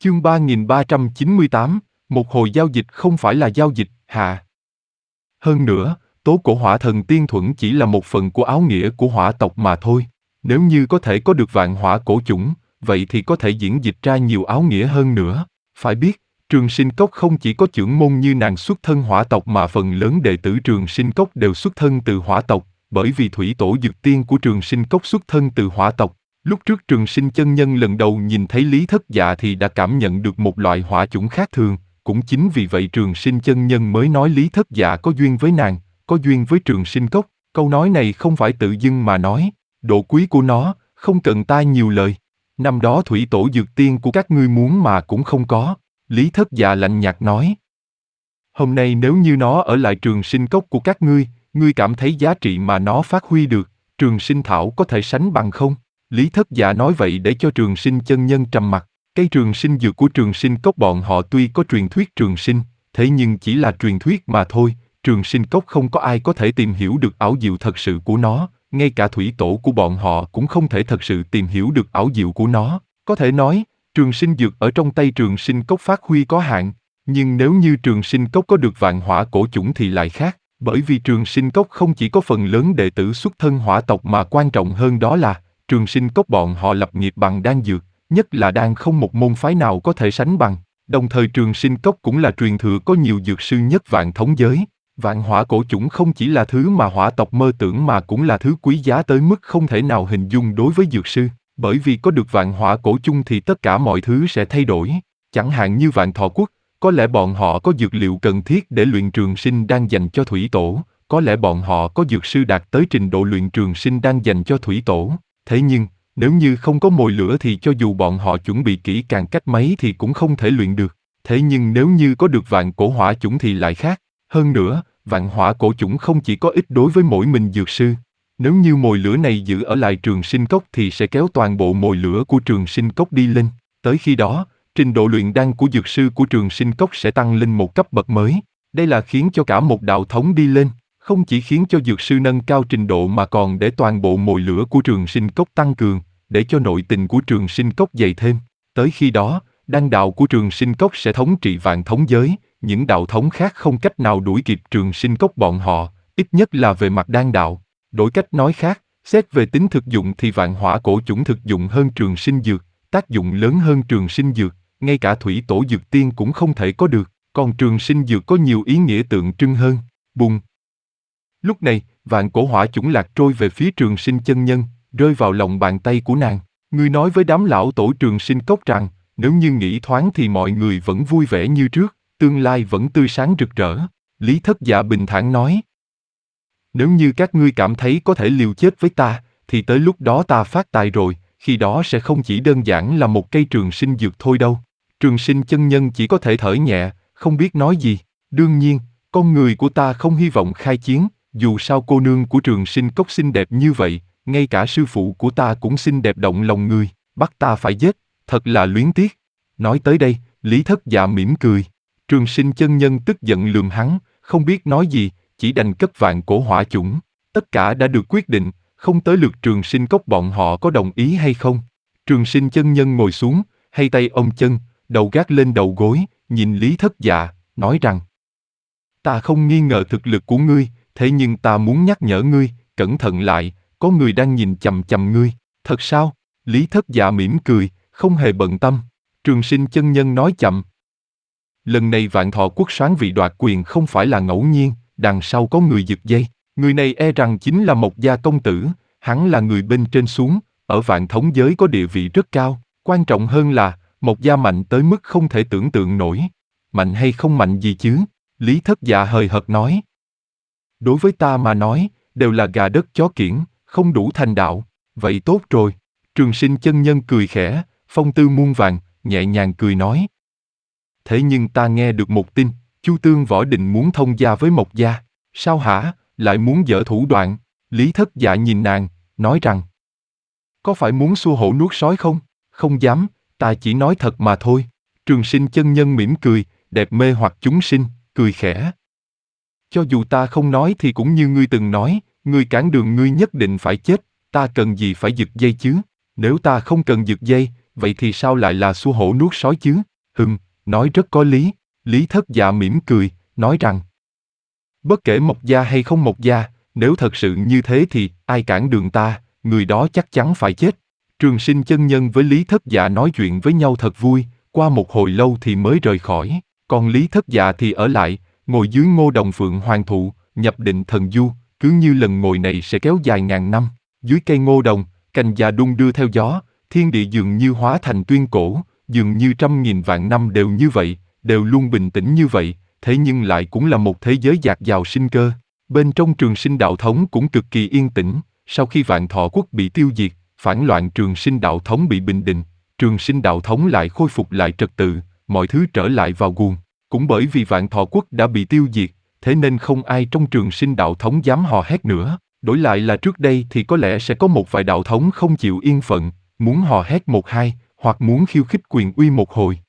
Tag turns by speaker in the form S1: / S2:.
S1: Chương 3398, một hồi giao dịch không phải là giao dịch, hạ. Hơn nữa, tố cổ hỏa thần tiên thuẫn chỉ là một phần của áo nghĩa của hỏa tộc mà thôi. Nếu như có thể có được vạn hỏa cổ chủng, vậy thì có thể diễn dịch ra nhiều áo nghĩa hơn nữa. Phải biết, Trường Sinh Cốc không chỉ có trưởng môn như nàng xuất thân hỏa tộc mà phần lớn đệ tử Trường Sinh Cốc đều xuất thân từ hỏa tộc, bởi vì thủy tổ dược tiên của Trường Sinh Cốc xuất thân từ hỏa tộc. Lúc trước Trường Sinh chân nhân lần đầu nhìn thấy Lý Thất Dạ thì đã cảm nhận được một loại hỏa chủng khác thường, cũng chính vì vậy Trường Sinh chân nhân mới nói Lý Thất Dạ có duyên với nàng, có duyên với Trường Sinh Cốc. Câu nói này không phải tự dưng mà nói, độ quý của nó, không cần ta nhiều lời. Năm đó thủy tổ dược tiên của các ngươi muốn mà cũng không có. Lý Thất Dạ lạnh nhạt nói. Hôm nay nếu như nó ở lại Trường Sinh Cốc của các ngươi cảm thấy giá trị mà nó phát huy được, Trường Sinh Thảo có thể sánh bằng không? Lý Thất Dạ nói vậy để cho Trường Sinh chân nhân trầm mặc. Cây trường sinh dược của Trường Sinh Cốc bọn họ tuy có truyền thuyết trường sinh, thế nhưng chỉ là truyền thuyết mà thôi. Trường Sinh Cốc không có ai có thể tìm hiểu được ảo diệu thật sự của nó, ngay cả thủy tổ của bọn họ cũng không thể thật sự tìm hiểu được ảo diệu của nó. Có thể nói, trường sinh dược ở trong tay Trường Sinh Cốc phát huy có hạn, nhưng nếu như Trường Sinh Cốc có được vạn hỏa cổ chủng thì lại khác, bởi vì Trường Sinh Cốc không chỉ có phần lớn đệ tử xuất thân hỏa tộc mà quan trọng hơn đó là Trường Sinh Cốc bọn họ lập nghiệp bằng đan dược, nhất là đan không một môn phái nào có thể sánh bằng. Đồng thời Trường Sinh Cốc cũng là truyền thừa có nhiều dược sư nhất vạn thống giới. Vạn hỏa cổ chủng không chỉ là thứ mà hỏa tộc mơ tưởng mà cũng là thứ quý giá tới mức không thể nào hình dung đối với dược sư. Bởi vì có được vạn hỏa cổ chung thì tất cả mọi thứ sẽ thay đổi. Chẳng hạn như Vạn Thọ Quốc, có lẽ bọn họ có dược liệu cần thiết để luyện trường sinh đan dành cho thủy tổ, có lẽ bọn họ có dược sư đạt tới trình độ luyện trường sinh đan dành cho thủy tổ. Thế nhưng, nếu như không có mồi lửa thì cho dù bọn họ chuẩn bị kỹ càng cách mấy thì cũng không thể luyện được. Thế nhưng nếu như có được vạn cổ hỏa chủng thì lại khác. Hơn nữa, vạn hỏa cổ chủng không chỉ có ích đối với mỗi mình dược sư. Nếu như mồi lửa này giữ ở lại Trường Sinh Cốc thì sẽ kéo toàn bộ mồi lửa của Trường Sinh Cốc đi lên. Tới khi đó, trình độ luyện đan của dược sư của Trường Sinh Cốc sẽ tăng lên một cấp bậc mới. Đây là khiến cho cả một đạo thống đi lên, không chỉ khiến cho dược sư nâng cao trình độ mà còn để toàn bộ mồi lửa của Trường Sinh Cốc tăng cường, để cho nội tình của Trường Sinh Cốc dày thêm. Tới khi đó, đan đạo của Trường Sinh Cốc sẽ thống trị vạn thống giới, những đạo thống khác không cách nào đuổi kịp Trường Sinh Cốc bọn họ, ít nhất là về mặt đan đạo. Đổi cách nói khác, xét về tính thực dụng thì vạn hỏa cổ chủng thực dụng hơn trường sinh dược, tác dụng lớn hơn trường sinh dược, ngay cả thủy tổ dược tiên cũng không thể có được, còn trường sinh dược có nhiều ý nghĩa tượng trưng hơn. Bùng! Lúc này, vạn cổ hỏa chủng lạc trôi về phía Trường Sinh chân nhân, rơi vào lòng bàn tay của nàng. Ngươi nói với đám lão tổ Trường Sinh Cốc rằng, nếu như nghĩ thoáng thì mọi người vẫn vui vẻ như trước, tương lai vẫn tươi sáng rực rỡ. Lý Thất Dạ bình thản nói. Nếu như các ngươi cảm thấy có thể liều chết với ta, thì tới lúc đó ta phát tài rồi, khi đó sẽ không chỉ đơn giản là một cây trường sinh dược thôi đâu. Trường Sinh chân nhân chỉ có thể thở nhẹ, không biết nói gì. Đương nhiên, con người của ta không hy vọng khai chiến, dù sao cô nương của Trường Sinh Cốc xinh đẹp như vậy, ngay cả sư phụ của ta cũng xinh đẹp động lòng người, bắt ta phải giết, thật là luyến tiếc. Nói tới đây, Lý Thất Dạ mỉm cười. Trường Sinh chân nhân tức giận lườm hắn, không biết nói gì, chỉ đành cất vạn cổ hỏa chủng. Tất cả đã được quyết định, không tới lượt Trường Sinh Cốc bọn họ có đồng ý hay không. Trường Sinh chân nhân ngồi xuống, hai tay ôm chân, đầu gác lên đầu gối, nhìn Lý Thất Dạ, nói rằng: Ta không nghi ngờ thực lực của ngươi, thế nhưng ta muốn nhắc nhở ngươi, cẩn thận lại, có người đang nhìn chằm chằm ngươi. Thật sao? Lý Thất Dạ mỉm cười, không hề bận tâm. Trường Sinh chân nhân nói chậm: Lần này Vạn Thọ Quốc soán vị đoạt quyền không phải là ngẫu nhiên, đằng sau có người giật dây. Người này e rằng chính là Mộc Gia công tử, hắn là người bên trên xuống, ở vạn thống giới có địa vị rất cao. Quan trọng hơn là, Mộc Gia mạnh tới mức không thể tưởng tượng nổi. Mạnh hay không mạnh gì chứ? Lý Thất Dạ hời hợt nói. Đối với ta mà nói, đều là gà đất chó kiểng, không đủ thành đạo. Vậy tốt rồi. Trường Sinh chân nhân cười khẽ, phong tư muôn vàng, nhẹ nhàng cười nói. Thế nhưng ta nghe được một tin, Chu Tương Võ định muốn thông gia với Mộc Gia. Sao hả, lại muốn dở thủ đoạn? Lý Thất Dạ nhìn nàng, nói rằng: Có phải muốn xua hổ nuốt sói không? Không dám, ta chỉ nói thật mà thôi. Trường Sinh chân nhân mỉm cười, đẹp mê hoặc chúng sinh, cười khẽ. Cho dù ta không nói thì cũng như ngươi từng nói, ngươi cản đường ngươi nhất định phải chết, ta cần gì phải giật dây chứ? Nếu ta không cần giật dây, vậy thì sao lại là xua hổ nuốt sói chứ? Nói rất có lý. Lý Thất Dạ mỉm cười, nói rằng bất kể Mộc gia hay không Mộc gia, nếu thật sự như thế thì ai cản đường ta, người đó chắc chắn phải chết. Trường Sinh chân nhân với Lý Thất Dạ nói chuyện với nhau thật vui, qua một hồi lâu thì mới rời khỏi. Còn Lý Thất Dạ thì ở lại, ngồi dưới Ngô Đồng Phượng Hoàng thụ, nhập định thần du, cứ như lần ngồi này sẽ kéo dài ngàn năm. Dưới cây ngô đồng, cành già đung đưa theo gió, thiên địa dường như hóa thành tuyên cổ, dường như trăm nghìn vạn năm đều như vậy, đều luôn bình tĩnh như vậy, thế nhưng lại cũng là một thế giới dạt dào sinh cơ. Bên trong Trường Sinh đạo thống cũng cực kỳ yên tĩnh, sau khi Vạn Thọ quốc bị tiêu diệt, phản loạn Trường Sinh đạo thống bị bình định, Trường Sinh đạo thống lại khôi phục lại trật tự, mọi thứ trở lại vào guồng. Cũng bởi vì Vạn Thọ quốc đã bị tiêu diệt, thế nên không ai trong Trường Sinh đạo thống dám hò hét nữa. Đổi lại là trước đây thì có lẽ sẽ có một vài đạo thống không chịu yên phận, muốn hò hét một hai, hoặc muốn khiêu khích quyền uy một hồi.